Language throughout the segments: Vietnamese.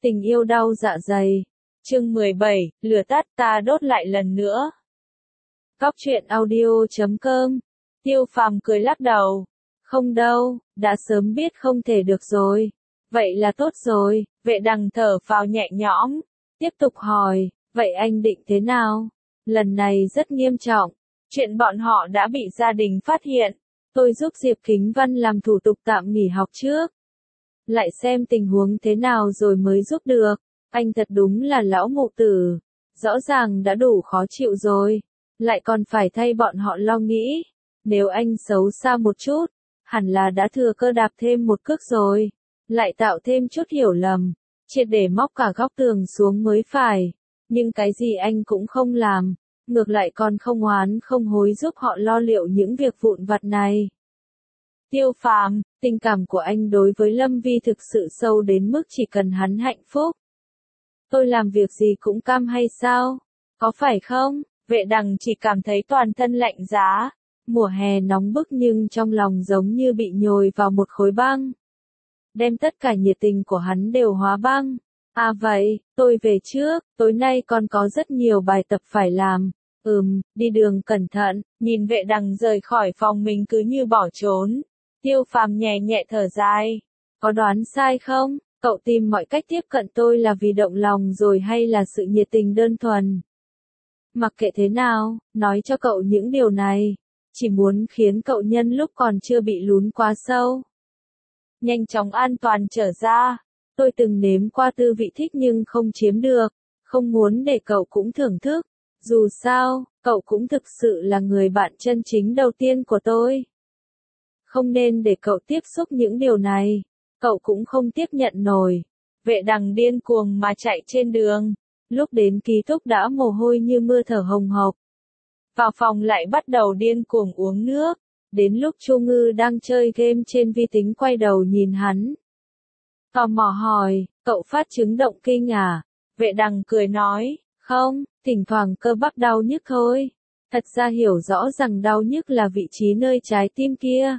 Tình yêu đau dạ dày. Chương 17, lửa tắt ta đốt lại lần nữa. Cóc truyện audio.com. Tiêu Phàm cười lắc đầu. Không đâu, đã sớm biết không thể được rồi. Vậy là tốt rồi, Vệ Đằng thở phào nhẹ nhõm. Tiếp tục hỏi, vậy anh định thế nào? Lần này rất nghiêm trọng. Chuyện bọn họ đã bị gia đình phát hiện. Tôi giúp Diệp Kính Văn làm thủ tục tạm nghỉ học trước. Lại xem tình huống thế nào rồi mới giúp được. Anh thật đúng là lão mụ tử. Rõ ràng đã đủ khó chịu rồi. Lại còn phải thay bọn họ lo nghĩ. Nếu anh xấu xa một chút, hẳn là đã thừa cơ đạp thêm một cước rồi. Lại tạo thêm chút hiểu lầm. Triệt để móc cả góc tường xuống mới phải. Nhưng cái gì anh cũng không làm. Ngược lại còn không oán không hối giúp họ lo liệu những việc vụn vặt này. Tiêu Phàm, tình cảm của anh đối với Lâm Vi thực sự sâu đến mức chỉ cần hắn hạnh phúc. Tôi làm việc gì cũng cam hay sao? Có phải không? Vệ Đằng chỉ cảm thấy toàn thân lạnh giá. Mùa hè nóng bức nhưng trong lòng giống như bị nhồi vào một khối băng. Đem tất cả nhiệt tình của hắn đều hóa băng. À vậy, tôi về trước, tối nay còn có rất nhiều bài tập phải làm. Đi đường cẩn thận. Nhìn Vệ Đằng rời khỏi phòng mình cứ như bỏ trốn. Tiêu Phàm nhẹ nhẹ thở dài. Có đoán sai không? Cậu tìm mọi cách tiếp cận tôi là vì động lòng rồi hay là sự nhiệt tình đơn thuần? Mặc kệ thế nào, nói cho cậu những điều này. Chỉ muốn khiến cậu nhân lúc còn chưa bị lún quá sâu. Nhanh chóng an toàn trở ra. Tôi từng nếm qua tư vị thích nhưng không chiếm được. Không muốn để cậu cũng thưởng thức. Dù sao, cậu cũng thực sự là người bạn chân chính đầu tiên của tôi. Không nên để cậu tiếp xúc những điều này. Cậu cũng không tiếp nhận nổi. Vệ Đằng điên cuồng mà chạy trên đường. Lúc đến ký túc đã mồ hôi như mưa thở hồng hộc. Vào phòng lại bắt đầu điên cuồng uống nước. Đến lúc Chu Ngư đang chơi game trên vi tính quay đầu nhìn hắn. Tò mò hỏi, cậu phát chứng động kinh à? Vệ Đằng cười nói, không, thỉnh thoảng cơ bắp đau nhức thôi. Thật ra hiểu rõ rằng đau nhức là vị trí nơi trái tim kia.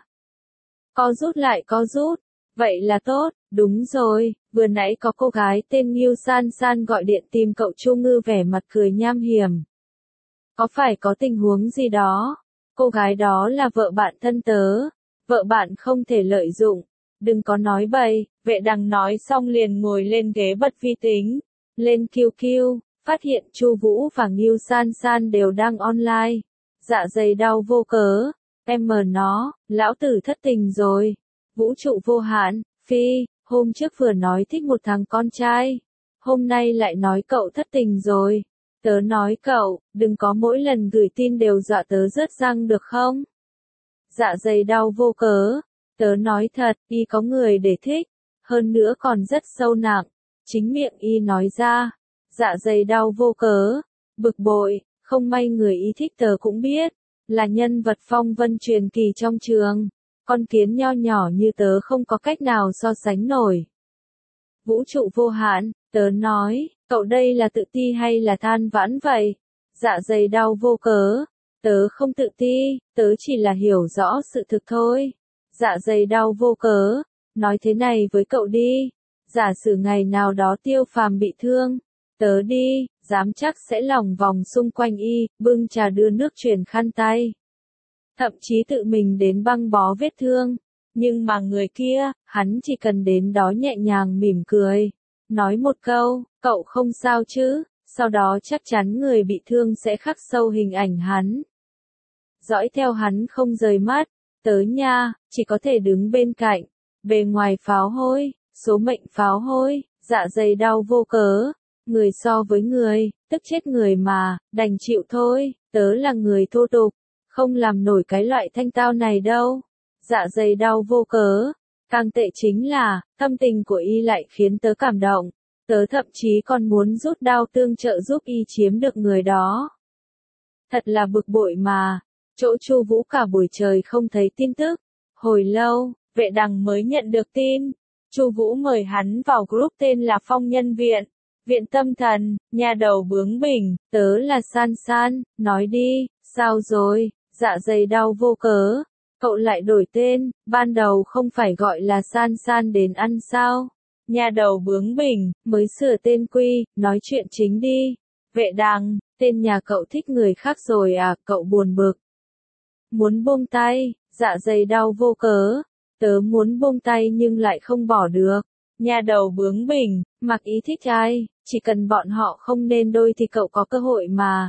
Co rút lại co rút. Vậy là tốt, đúng rồi, vừa nãy có cô gái tên Ngưu San San gọi điện tìm cậu. Chu Ngư vẻ mặt cười nham hiểm. Có phải có tình huống gì đó? Cô gái đó là vợ bạn thân tớ. Vợ bạn không thể lợi dụng. Đừng có nói bậy. Vệ Đằng nói xong liền ngồi lên ghế bật vi tính. Lên QQ, phát hiện Chu Vũ và Ngưu San San đều đang online. Dạ dày đau vô cớ. Em mờ nó, lão tử thất tình rồi. Vũ trụ vô hạn, Phi, hôm trước vừa nói thích một thằng con trai. Hôm nay lại nói cậu thất tình rồi. Tớ nói cậu, đừng có mỗi lần gửi tin đều dọa tớ rớt răng được không? Dạ dày đau vô cớ. Tớ nói thật, y có người để thích. Hơn nữa còn rất sâu nặng. Chính miệng y nói ra. Dạ dày đau vô cớ. Bực bội, không may người y thích tớ cũng biết. Là nhân vật phong vân truyền kỳ trong trường. Con kiến nho nhỏ như tớ không có cách nào so sánh nổi. Vũ trụ vô hạn, tớ nói, cậu đây là tự ti hay là than vãn vậy? Dạ dày đau vô cớ. Tớ không tự ti, tớ chỉ là hiểu rõ sự thực thôi. Dạ dày đau vô cớ. Nói thế này với cậu đi. Giả sử ngày nào đó Tiêu Phàm bị thương. Tớ đi, dám chắc sẽ lòng vòng xung quanh y, bưng trà đưa nước truyền khăn tay. Thậm chí tự mình đến băng bó vết thương. Nhưng mà người kia, hắn chỉ cần đến đó nhẹ nhàng mỉm cười. Nói một câu, cậu không sao chứ, sau đó chắc chắn người bị thương sẽ khắc sâu hình ảnh hắn. Dõi theo hắn không rời mắt, tớ nha, chỉ có thể đứng bên cạnh. Bề ngoài pháo hôi, số mệnh pháo hôi, dạ dày đau vô cớ. Người so với người, tức chết người mà, đành chịu thôi, tớ là người thô tục. Không làm nổi cái loại thanh tao này đâu. Dạ dày đau vô cớ. Càng tệ chính là, tâm tình của y lại khiến tớ cảm động. Tớ thậm chí còn muốn rút đao tương trợ giúp y chiếm được người đó. Thật là bực bội mà. Chỗ Chu Vũ cả buổi trời không thấy tin tức. Hồi lâu, Vệ Đằng mới nhận được tin. Chu Vũ mời hắn vào group tên là Phong Nhân Viện. Viện tâm thần, nhà đầu bướng bỉnh, tớ là San San, nói đi, sao rồi? Dạ dày đau vô cớ. Cậu lại đổi tên, ban đầu không phải gọi là San San đến ăn sao? Nha đầu bướng bỉnh, mới sửa tên quy, nói chuyện chính đi. Vệ Đằng, tên nhà cậu thích người khác rồi à, cậu buồn bực. Muốn buông tay, dạ dày đau vô cớ. Tớ muốn buông tay nhưng lại không bỏ được. Nha đầu bướng bỉnh, mặc ý thích ai, chỉ cần bọn họ không nên đôi thì cậu có cơ hội mà.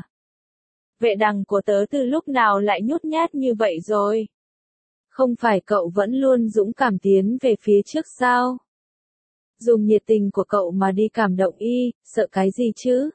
Vệ Đằng của tớ từ lúc nào lại nhút nhát như vậy rồi? Không phải cậu vẫn luôn dũng cảm tiến về phía trước sao? Dùng nhiệt tình của cậu mà đi cảm động y, sợ cái gì chứ?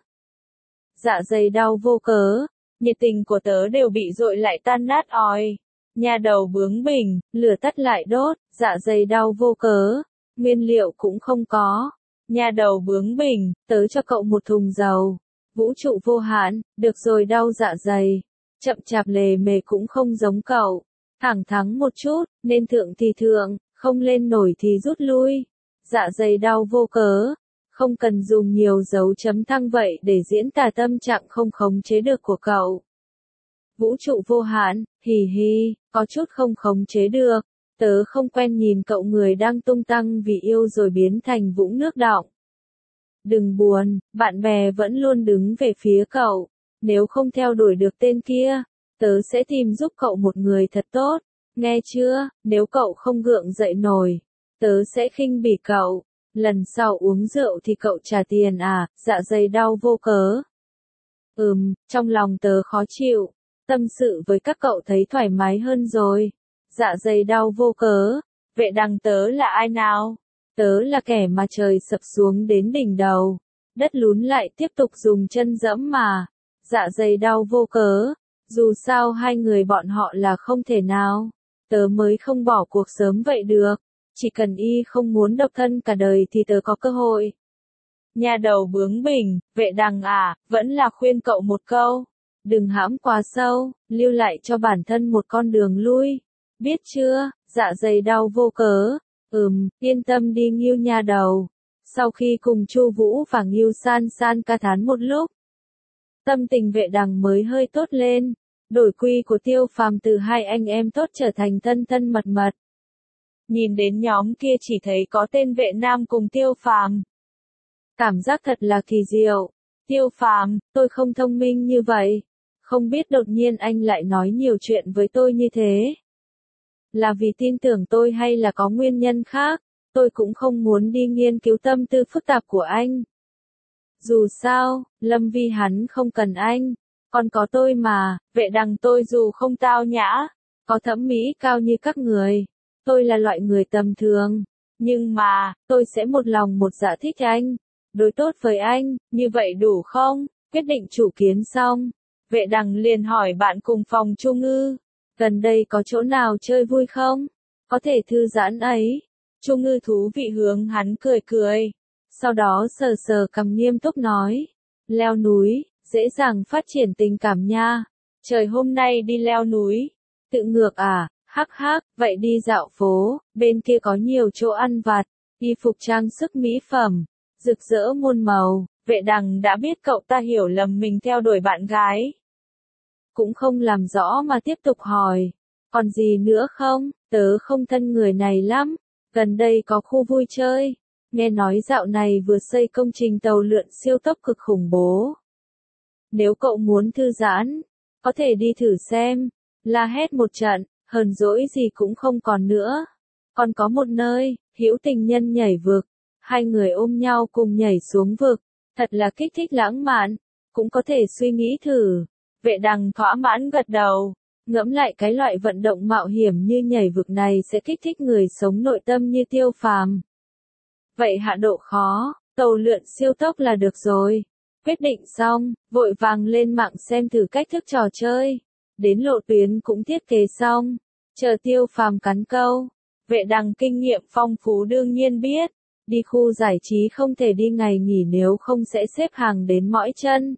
Dạ dày đau vô cớ, nhiệt tình của tớ đều bị dội lại tan nát oi. Nha đầu bướng bỉnh, lửa tắt lại đốt, dạ dày đau vô cớ, nguyên liệu cũng không có. Nha đầu bướng bỉnh, tớ cho cậu một thùng dầu. Vũ trụ vô hạn, được rồi đau dạ dày. Chậm chạp lề mề cũng không giống cậu. Thẳng thắn một chút, nên thượng thì thượng, không lên nổi thì rút lui. Dạ dày đau vô cớ. Không cần dùng nhiều dấu chấm thăng vậy để diễn tả tâm trạng không khống chế được của cậu. Vũ trụ vô hạn, hì hì, có chút không khống chế được. Tớ không quen nhìn cậu người đang tung tăng vì yêu rồi biến thành vũng nước đọng. Đừng buồn, bạn bè vẫn luôn đứng về phía cậu. Nếu không theo đuổi được tên kia, tớ sẽ tìm giúp cậu một người thật tốt. Nghe chưa, nếu cậu không gượng dậy nổi, tớ sẽ khinh bỉ cậu. Lần sau uống rượu thì cậu trả tiền à, dạ dày đau vô cớ. Trong lòng tớ khó chịu. Tâm sự với các cậu thấy thoải mái hơn rồi. Dạ dày đau vô cớ. Vệ Đằng tớ là ai nào? Tớ là kẻ mà trời sập xuống đến đỉnh đầu. Đất lún lại tiếp tục dùng chân dẫm mà. Dạ dày đau vô cớ. Dù sao hai người bọn họ là không thể nào. Tớ mới không bỏ cuộc sớm vậy được. Chỉ cần y không muốn độc thân cả đời thì tớ có cơ hội. Nha đầu bướng bỉnh, Vệ Đằng à, vẫn là khuyên cậu một câu. Đừng hãm quá sâu, lưu lại cho bản thân một con đường lui. Biết chưa, dạ dày đau vô cớ. Yên tâm đi Ngưu nha đầu. Sau khi cùng Chu Vũ và Ngưu San San ca thán một lúc, tâm tình Vệ Đằng mới hơi tốt lên. Đổi quy của Tiêu Phàm từ hai anh em tốt trở thành thân thân mật mật. Nhìn đến nhóm kia chỉ thấy có tên Vệ Nam cùng Tiêu Phàm. Cảm giác thật là kỳ diệu. Tiêu Phàm, tôi không thông minh như vậy. Không biết đột nhiên anh lại nói nhiều chuyện với tôi như thế. Là vì tin tưởng tôi hay là có nguyên nhân khác, tôi cũng không muốn đi nghiên cứu tâm tư phức tạp của anh. Dù sao, Lâm Vi hắn không cần anh, còn có tôi mà. Vệ Đằng tôi dù không tao nhã, có thẩm mỹ cao như các người, tôi là loại người tầm thường, nhưng mà, tôi sẽ một lòng một dạ thích anh, đối tốt với anh, như vậy đủ không? Quyết định chủ kiến xong, Vệ Đằng liền hỏi bạn cùng phòng Chu Ngư, gần đây có chỗ nào chơi vui không? Có thể thư giãn ấy. Chu Ngư thú vị hướng hắn cười cười. Sau đó sờ sờ cằm nghiêm túc nói. Leo núi, dễ dàng phát triển tình cảm nha. Trời hôm nay đi leo núi. Tự ngược à, hắc hắc, vậy đi dạo phố, bên kia có nhiều chỗ ăn vặt, y phục trang sức mỹ phẩm, rực rỡ muôn màu. Vệ Đằng đã biết cậu ta hiểu lầm mình theo đuổi bạn gái. Cũng không làm rõ mà tiếp tục hỏi. Còn gì nữa không? Tớ không thân người này lắm. Gần đây có khu vui chơi. Nghe nói dạo này vừa xây công trình tàu lượn siêu tốc cực khủng bố. Nếu cậu muốn thư giãn, có thể đi thử xem. La hét một trận, hờn dỗi gì cũng không còn nữa. Còn có một nơi, hữu tình nhân nhảy vực. Hai người ôm nhau cùng nhảy xuống vực. Thật là kích thích lãng mạn. Cũng có thể suy nghĩ thử. Vệ Đằng thỏa mãn gật đầu. Ngẫm lại cái loại vận động mạo hiểm như nhảy vực này sẽ kích thích người sống nội tâm như Tiêu Phàm. Vậy hạ độ khó, tàu lượn siêu tốc là được rồi. Quyết định xong, vội vàng lên mạng xem thử cách thức trò chơi. Đến lộ tuyến cũng thiết kế xong. Chờ Tiêu Phàm cắn câu. Vệ Đằng kinh nghiệm phong phú đương nhiên biết. Đi khu giải trí không thể đi ngày nghỉ nếu không sẽ xếp hàng đến mỏi chân.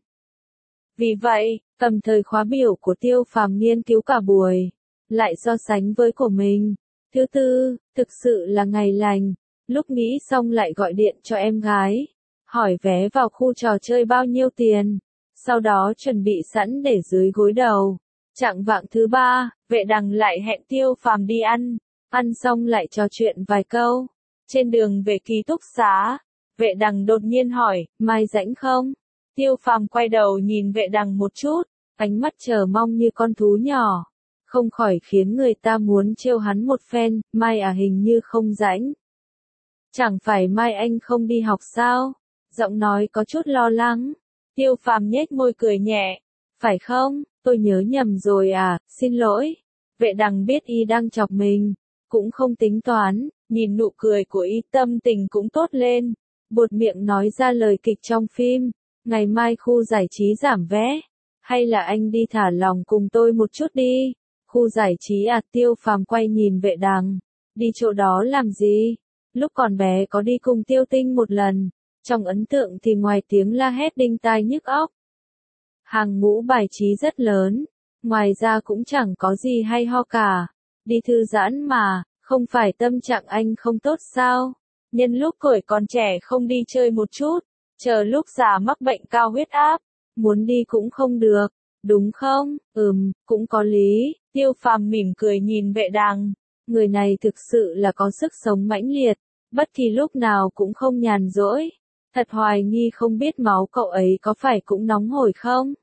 Vì vậy, cầm thời khóa biểu của Tiêu Phàm nghiên cứu cả buổi, lại so sánh với của mình. Thứ tư, thực sự là ngày lành, lúc nghĩ xong lại gọi điện cho em gái, hỏi vé vào khu trò chơi bao nhiêu tiền, sau đó chuẩn bị sẵn để dưới gối đầu. Chạng vạng thứ ba, Vệ Đằng lại hẹn Tiêu Phàm đi ăn xong lại trò chuyện vài câu. Trên đường về ký túc xá, Vệ Đằng đột nhiên hỏi, Mai rảnh không? Tiêu Phàm quay đầu nhìn Vệ Đằng một chút, ánh mắt chờ mong như con thú nhỏ. Không khỏi khiến người ta muốn trêu hắn một phen, Mai à hình như không rảnh. Chẳng phải mai anh không đi học sao? Giọng nói có chút lo lắng. Tiêu Phàm nhếch môi cười nhẹ. Phải không, tôi nhớ nhầm rồi à, xin lỗi. Vệ Đằng biết y đang chọc mình, cũng không tính toán, nhìn nụ cười của y tâm tình cũng tốt lên. Buột miệng nói ra lời kịch trong phim, ngày mai khu giải trí giảm vé. Hay là anh đi thả lỏng cùng tôi một chút đi. Khu giải trí à, Tiêu Phàm quay nhìn Vệ Đằng. Đi chỗ đó làm gì? Lúc còn bé có đi cùng Tiêu Tinh một lần, trong ấn tượng thì ngoài tiếng la hét đinh tai nhức óc, hàng ngũ bài trí rất lớn, ngoài ra cũng chẳng có gì hay ho cả. Đi thư giãn mà, không phải tâm trạng anh không tốt sao? Nhân lúc tuổi còn trẻ không đi chơi một chút, chờ lúc già mắc bệnh cao huyết áp, muốn đi cũng không được, đúng không? Cũng có lý. Tiêu Phàm mỉm cười nhìn Vệ Đằng. Người này thực sự là có sức sống mãnh liệt, bất kỳ lúc nào cũng không nhàn rỗi. Thật hoài nghi không biết máu cậu ấy có phải cũng nóng hổi không?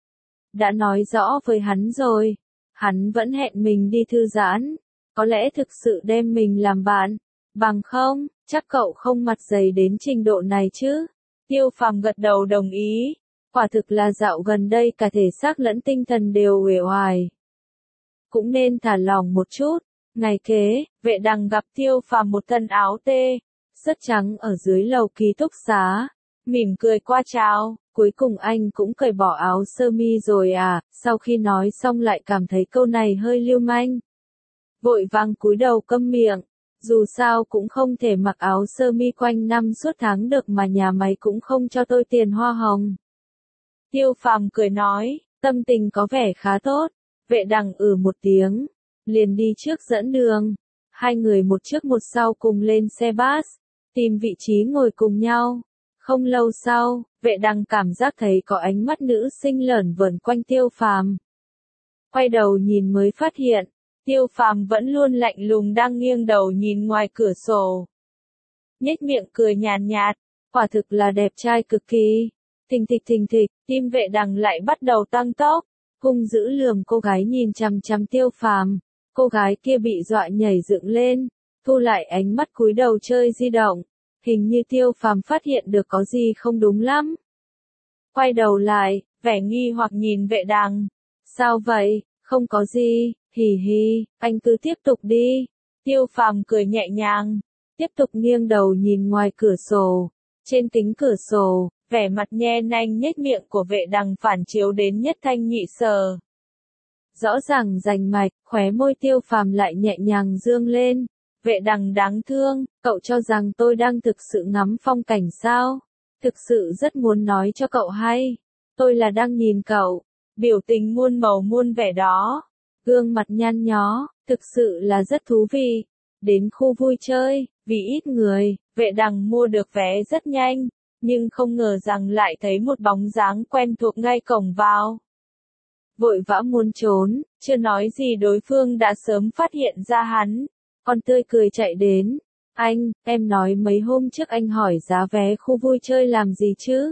Đã nói rõ với hắn rồi, hắn vẫn hẹn mình đi thư giãn, có lẽ thực sự đem mình làm bạn, bằng không, chắc cậu không mặt dày đến trình độ này chứ. Tiêu Phàm gật đầu đồng ý, quả thực là dạo gần đây cả thể xác lẫn tinh thần đều uể oải. Cũng nên thả lỏng một chút. Ngày kế, Vệ Đằng gặp Tiêu Phàm một thân áo tê, rất trắng ở dưới lầu ký túc xá, mỉm cười qua chào, cuối cùng anh cũng cởi bỏ áo sơ mi rồi à, sau khi nói xong lại cảm thấy câu này hơi lưu manh. Vội vàng cúi đầu câm miệng, dù sao cũng không thể mặc áo sơ mi quanh năm suốt tháng được mà nhà máy cũng không cho tôi tiền hoa hồng. Tiêu Phàm cười nói, tâm tình có vẻ khá tốt. Vệ Đằng một tiếng, liền đi trước dẫn đường. Hai người một trước một sau cùng lên xe bus, tìm vị trí ngồi cùng nhau. Không lâu sau, Vệ Đằng cảm giác thấy có ánh mắt nữ sinh lởn vởn quanh Tiêu Phàm. Quay đầu nhìn mới phát hiện, Tiêu Phàm vẫn luôn lạnh lùng đang nghiêng đầu nhìn ngoài cửa sổ. Nhếch miệng cười nhàn nhạt, quả thực là đẹp trai cực kỳ. Thình thịch, tim Vệ Đằng lại bắt đầu tăng tốc, hung dữ lườm cô gái nhìn chằm chằm Tiêu Phàm. Cô gái kia bị dọa nhảy dựng lên, thu lại ánh mắt cúi đầu chơi di động. Hình như Tiêu Phàm phát hiện được có gì không đúng lắm. Quay đầu lại, vẻ nghi hoặc nhìn Vệ Đằng. Sao vậy? Không có gì, hì hì, anh cứ tiếp tục đi. Tiêu Phàm cười nhẹ nhàng, tiếp tục nghiêng đầu nhìn ngoài cửa sổ. Trên kính cửa sổ, vẻ mặt nhe nanh nhếch miệng của Vệ Đằng phản chiếu đến nhất thanh nhị sở. Rõ ràng rành mạch, khóe môi Tiêu Phàm lại nhẹ nhàng dương lên. Vệ Đằng đáng thương, cậu cho rằng tôi đang thực sự ngắm phong cảnh sao? Thực sự rất muốn nói cho cậu hay. Tôi là đang nhìn cậu, biểu tình muôn màu muôn vẻ đó. Gương mặt nhăn nhó, thực sự là rất thú vị. Đến khu vui chơi, vì ít người, Vệ Đằng mua được vé rất nhanh, nhưng không ngờ rằng lại thấy một bóng dáng quen thuộc ngay cổng vào. Vội vã muốn trốn, chưa nói gì đối phương đã sớm phát hiện ra hắn. Con tươi cười chạy đến. Anh, em nói mấy hôm trước anh hỏi giá vé khu vui chơi làm gì chứ?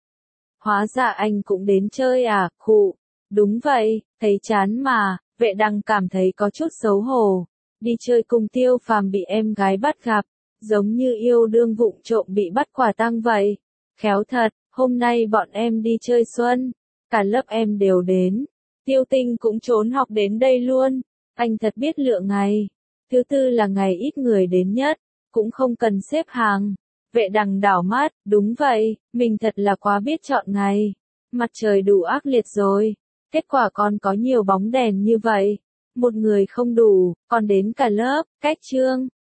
Hóa ra anh cũng đến chơi à, khụ. Đúng vậy, thấy chán mà. Vệ Đằng cảm thấy có chút xấu hổ. Đi chơi cùng Tiêu Phàm bị em gái bắt gặp, giống như yêu đương vụng trộm bị bắt quả tang vậy. Khéo thật, hôm nay bọn em đi chơi xuân, cả lớp em đều đến. Tiêu Tinh cũng trốn học đến đây luôn. Anh thật biết lựa ngày. Thứ tư là ngày ít người đến nhất, cũng không cần xếp hàng. Vệ Đằng đảo mắt, đúng vậy, mình thật là quá biết chọn ngày. Mặt trời đủ ác liệt rồi, kết quả còn có nhiều bóng đèn như vậy. Một người không đủ, còn đến cả lớp, cách chương.